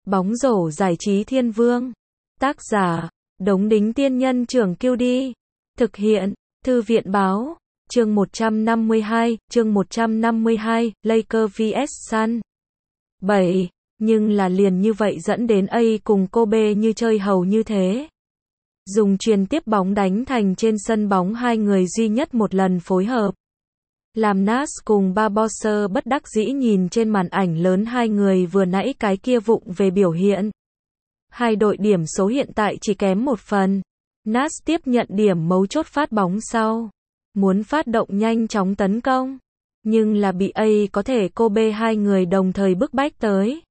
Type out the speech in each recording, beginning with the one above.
Bóng rổ giải trí thiên vương. Tác giả, Đống Đính Tiên Nhân Trưởng Kiêu Đi. Thực hiện, Thư viện Báo. Chương 152, Lakers vs Sun. 7. Nhưng là liền như vậy dẫn đến A cùng Kobe như chơi hầu như thế. Dùng truyền tiếp bóng đánh thành trên sân bóng hai người duy nhất một lần phối hợp. Làm Nash cùng Barbosa bất đắc dĩ nhìn trên màn ảnh lớn hai người vừa nãy cái kia vụng về biểu hiện. Hai đội điểm số hiện tại chỉ kém một phần. Nash tiếp nhận điểm mấu chốt phát bóng sau. Muốn phát động nhanh chóng tấn công. Nhưng là bị A có thể Kobe hai người đồng thời bức bách tới.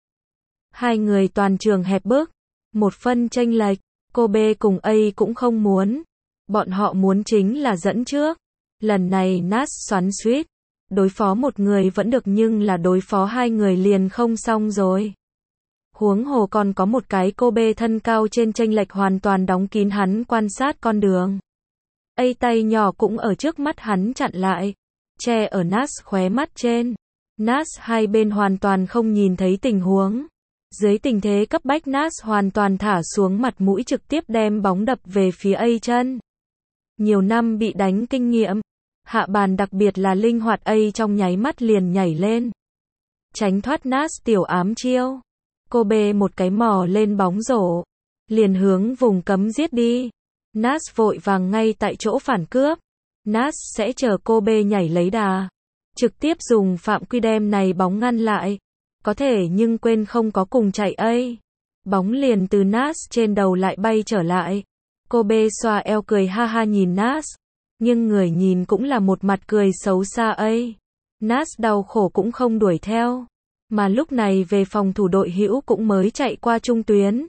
Hai người toàn trường hẹp bước. Một phân chênh lệch. Kobe cùng A cũng không muốn. Bọn họ muốn chính là dẫn trước. Lần này Nash xoắn xuýt. Đối phó một người vẫn được nhưng là đối phó hai người liền không xong rồi. Huống hồ còn có một cái Kobe thân cao trên chênh lệch hoàn toàn đóng kín hắn quan sát con đường. A tay nhỏ cũng ở trước mắt hắn chặn lại. Che ở Nash khóe mắt trên. Nash hai bên hoàn toàn không nhìn thấy tình huống. Dưới tình thế cấp bách Nash hoàn toàn thả xuống mặt mũi trực tiếp đem bóng đập về phía A chân. Nhiều năm bị đánh kinh nghiệm. Hạ bàn đặc biệt là linh hoạt A trong nháy mắt liền nhảy lên. Tránh thoát Nash tiểu ám chiêu. Kobe một cái mò lên bóng rổ. Liền hướng vùng cấm giết đi. Nash vội vàng ngay tại chỗ phản cướp. Nash sẽ chờ Kobe nhảy lấy đà. Trực tiếp dùng phạm quy đem này bóng ngăn lại. Có thể nhưng quên không có cùng chạy A. Bóng liền từ Nash trên đầu lại bay trở lại. Kobe xoa eo cười ha ha nhìn Nash. Nhưng người nhìn cũng là một mặt cười xấu xa A. Nash đau khổ cũng không đuổi theo. Mà lúc này về phòng thủ đội hữu cũng mới chạy qua trung tuyến.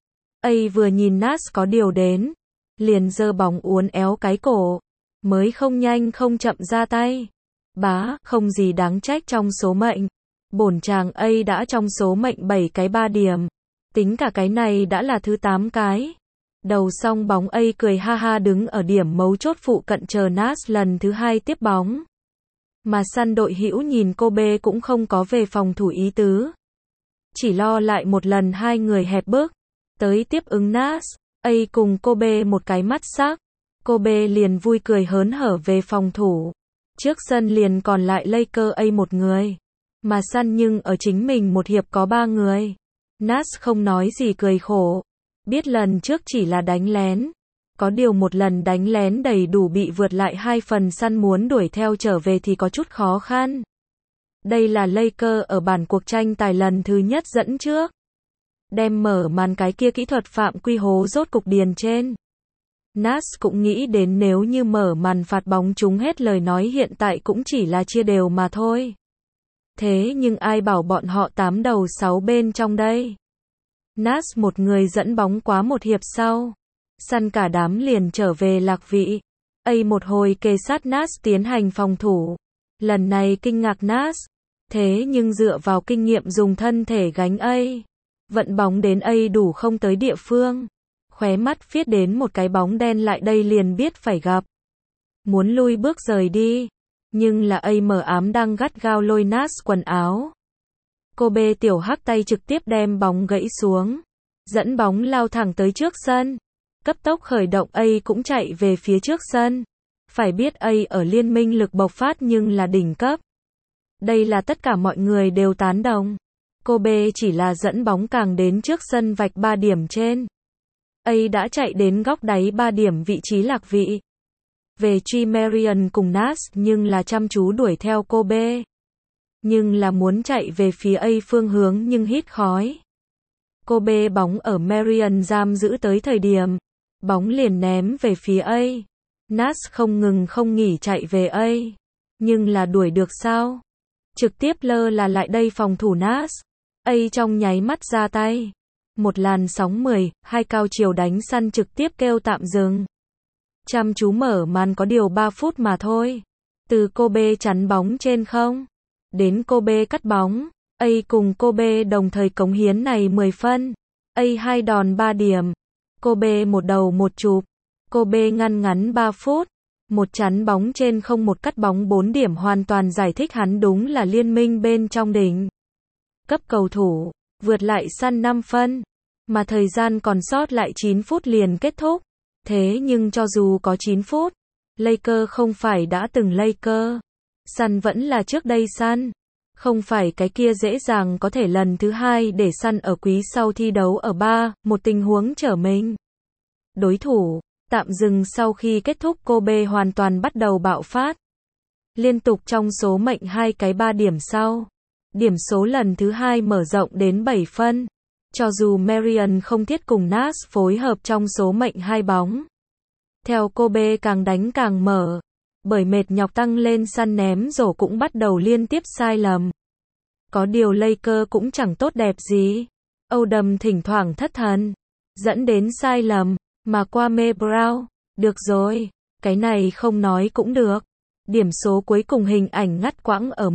A vừa nhìn Nash có điều đến. Liền giơ bóng uốn éo cái cổ. Mới không nhanh không chậm ra tay. Bá, không gì đáng trách trong số mệnh. Bổn chàng A đã trong số mệnh 7 cái 3 điểm. Tính cả cái này đã là thứ 8 cái. Đầu xong bóng A cười ha ha đứng ở điểm mấu chốt phụ cận chờ Nash lần thứ 2 tiếp bóng. Mà Sun đội hữu nhìn Kobe cũng không có về phòng thủ ý tứ. Chỉ lo lại một lần hai người hẹp bước. Tới tiếp ứng Nash. A cùng Kobe một cái mắt sắc. Kobe liền vui cười hớn hở về phòng thủ. Trước sân liền còn lại Lakers A một người. Mà Sun nhưng ở chính mình một hiệp có 3 người. Nash không nói gì cười khổ. Biết lần trước chỉ là đánh lén. Có điều một lần đánh lén đầy đủ bị vượt lại 2 phần. Sun muốn đuổi theo trở về thì có chút khó khăn. Đây là Lakers ở bản cuộc tranh tài lần thứ nhất dẫn trước. Đem mở màn cái kia kỹ thuật phạm quy hố rốt cục điền trên. Nash cũng nghĩ đến nếu như mở màn phạt bóng trúng hết lời nói hiện tại cũng chỉ là chia đều mà thôi. Thế nhưng ai bảo bọn họ 8 đầu 6 bên trong đây. Nash một người dẫn bóng quá một hiệp sau. Sun cả đám liền trở về lạc vị. A một hồi kề sát Nash tiến hành phòng thủ. Lần này kinh ngạc Nash. Thế nhưng dựa vào kinh nghiệm dùng thân thể gánh A. Vận bóng đến A đủ không tới địa phương. Khóe mắt viết đến một cái bóng đen lại đây liền biết phải gặp. Muốn lui bước rời đi. Nhưng là A mở ám đang gắt gao lôi Nash quần áo. Kobe tiểu hắc tay trực tiếp đem bóng gãy xuống. Dẫn bóng lao thẳng tới trước sân. Cấp tốc khởi động A cũng chạy về phía trước sân. Phải biết A ở liên minh lực bộc phát nhưng là đỉnh cấp. Đây là tất cả mọi người đều tán đồng. Kobe chỉ là dẫn bóng càng đến trước sân vạch 3 điểm trên. A đã chạy đến góc đáy 3 điểm vị trí lạc vị. Về truy Marion cùng Nash nhưng là chăm chú đuổi theo Kobe. Nhưng là muốn chạy về phía A phương hướng nhưng hít khói. Kobe bóng ở Marion giam giữ tới thời điểm. Bóng liền ném về phía A. Nash không ngừng không nghỉ chạy về A. Nhưng là đuổi được sao? Trực tiếp lơ là lại đây phòng thủ Nash. A trong nháy mắt ra tay. Một làn sóng 10, hai cao chiều đánh Sun trực tiếp kêu tạm dừng. Chăm chú mở màn có điều 3 phút mà thôi. Từ Kobe chắn bóng trên không. Đến Kobe cắt bóng. A cùng Kobe đồng thời cống hiến này 10 phân. A 2 đòn 3 điểm. Kobe một đầu một chụp. Kobe ngăn ngắn 3 phút. Một chắn bóng trên không một cắt bóng 4 điểm hoàn toàn giải thích hắn đúng là liên minh bên trong đỉnh cấp cầu thủ. vượt lại Sun 5 phân, mà thời gian còn sót lại 9 phút liền kết thúc. Thế nhưng cho dù có 9 phút, Lakers không phải đã từng Lakers. Sun vẫn là trước đây Sun. Không phải cái kia dễ dàng có thể lần thứ hai để Sun ở quý sau thi đấu ở 3-1 tình huống trở mình. Đối thủ, tạm dừng sau khi kết thúc Kobe hoàn toàn bắt đầu bạo phát. Liên tục trong số mệnh 2 cái 3 điểm sau. Điểm số lần thứ hai mở rộng đến 7 phân. Cho dù Marion không thiết cùng Nash phối hợp trong số mệnh 2 bóng. Theo Kobe càng đánh càng mở. Bởi mệt nhọc tăng lên Sun ném rổ cũng bắt đầu liên tiếp sai lầm. Có điều Lakers cũng chẳng tốt đẹp gì. Odom thỉnh thoảng thất thần. Dẫn đến sai lầm. Mà Kwame Brown. Được rồi. Cái này không nói cũng được. Điểm số cuối cùng hình ảnh ngắt quãng ở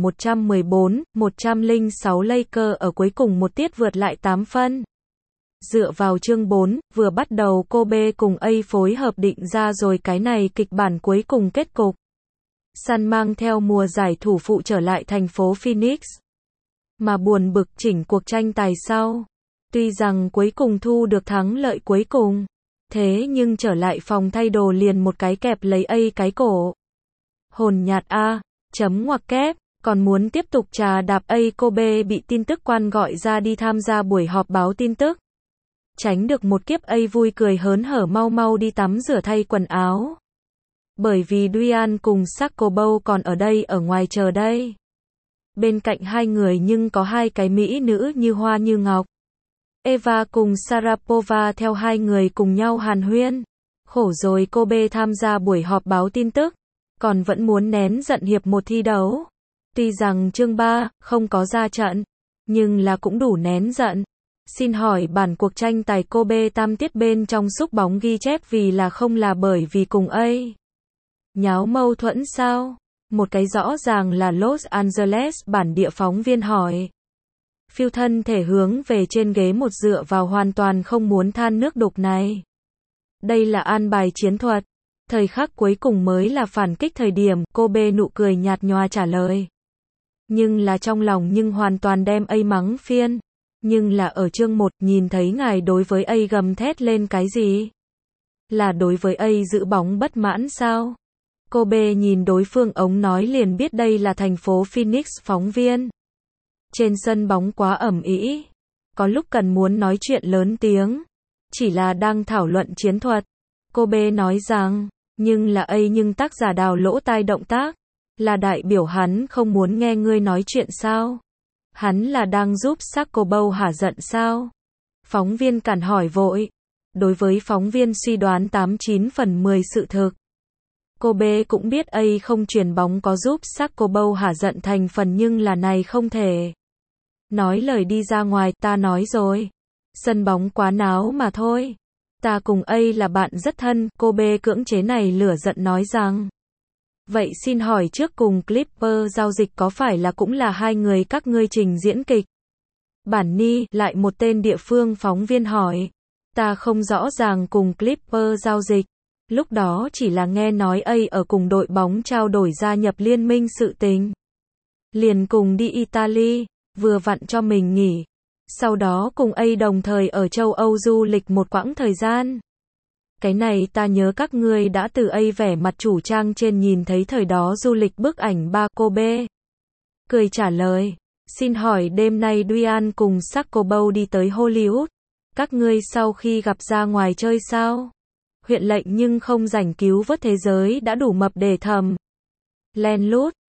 114-106 Lakers ở cuối cùng một tiết vượt lại 8 phân. Dựa vào chương 4, vừa bắt đầu Kobe cùng A phối hợp định ra rồi cái này kịch bản cuối cùng kết cục. Sun mang theo mùa giải thủ phụ trở lại thành phố Phoenix. Mà buồn bực chỉnh cuộc tranh tài sau. Tuy rằng cuối cùng thu được thắng lợi cuối cùng. Thế nhưng trở lại phòng thay đồ liền một cái kẹp lấy A cái cổ. Hồn nhạt A, chấm ngoặc kép, còn muốn tiếp tục trà đạp A. Kobe bị tin tức quan gọi ra đi tham gia buổi họp báo tin tức. Tránh được một kiếp A vui cười hớn hở mau mau đi tắm rửa thay quần áo. Bởi vì Dwyane cùng Sakobo còn ở đây ở ngoài chờ đây. Bên cạnh hai người nhưng có hai cái mỹ nữ như hoa như ngọc. Eva cùng Sharapova theo hai người cùng nhau hàn huyên. Khổ rồi Kobe tham gia buổi họp báo tin tức. Còn vẫn muốn nén giận hiệp một thi đấu. Tuy rằng chương 3 không có ra trận, nhưng là cũng đủ nén giận. Xin hỏi bản cuộc tranh tài Kobe tam tiết bên trong xúc bóng ghi chép vì là không là bởi vì cùng A nháo mâu thuẫn sao? Một cái rõ ràng là Los Angeles bản địa phóng viên hỏi. Phiêu thân thể hướng về trên ghế một dựa vào hoàn toàn không muốn than nước đục này. Đây là an bài chiến thuật. Thời khắc cuối cùng mới là phản kích thời điểm, Kobe nụ cười nhạt nhòa trả lời. Nhưng là trong lòng nhưng hoàn toàn đem A mắng phiên. Nhưng là ở chương 1 nhìn thấy ngài đối với A gầm thét lên cái gì? Là đối với A giữ bóng bất mãn sao? Kobe nhìn đối phương ống nói liền biết đây là thành phố Phoenix phóng viên. Trên sân bóng quá ầm ĩ. Có lúc cần muốn nói chuyện lớn tiếng. Chỉ là đang thảo luận chiến thuật. Kobe nói rằng, nhưng là A nhưng tác giả đào lỗ tai động tác. Là đại biểu hắn không muốn nghe ngươi nói chuyện sao? Hắn là đang giúp Sakobo hả giận sao? Phóng viên cản hỏi vội. Đối với phóng viên suy đoán 89 phần 10 sự thực. Kobe cũng biết A không chuyền bóng có giúp Sakobo hả giận thành phần nhưng là này không thể. Nói lời đi ra ngoài, ta nói rồi. Sân bóng quá náo mà thôi. Ta cùng A là bạn rất thân, Kobe cưỡng chế này lửa giận nói rằng. Vậy xin hỏi trước cùng Clipper giao dịch có phải là cũng là hai người các ngươi trình diễn kịch? Bản Ni, lại một tên địa phương phóng viên hỏi. Ta không rõ ràng cùng Clipper giao dịch. Lúc đó chỉ là nghe nói A ở cùng đội bóng trao đổi gia nhập liên minh sự tình. Liền cùng đi Italy, vừa vặn cho mình nghỉ. Sau đó cùng A đồng thời ở châu Âu du lịch một quãng thời gian. Cái này ta nhớ các ngươi đã từ A vẻ mặt chủ trang trên nhìn thấy thời đó du lịch bức ảnh ba Kobe. Cười trả lời, xin hỏi đêm nay Dwyane cùng Sakobo đi tới Hollywood. Các ngươi sau khi gặp ra ngoài chơi sao? Huyện lệnh nhưng không rảnh cứu vớt thế giới đã đủ mập để thầm. Len lút,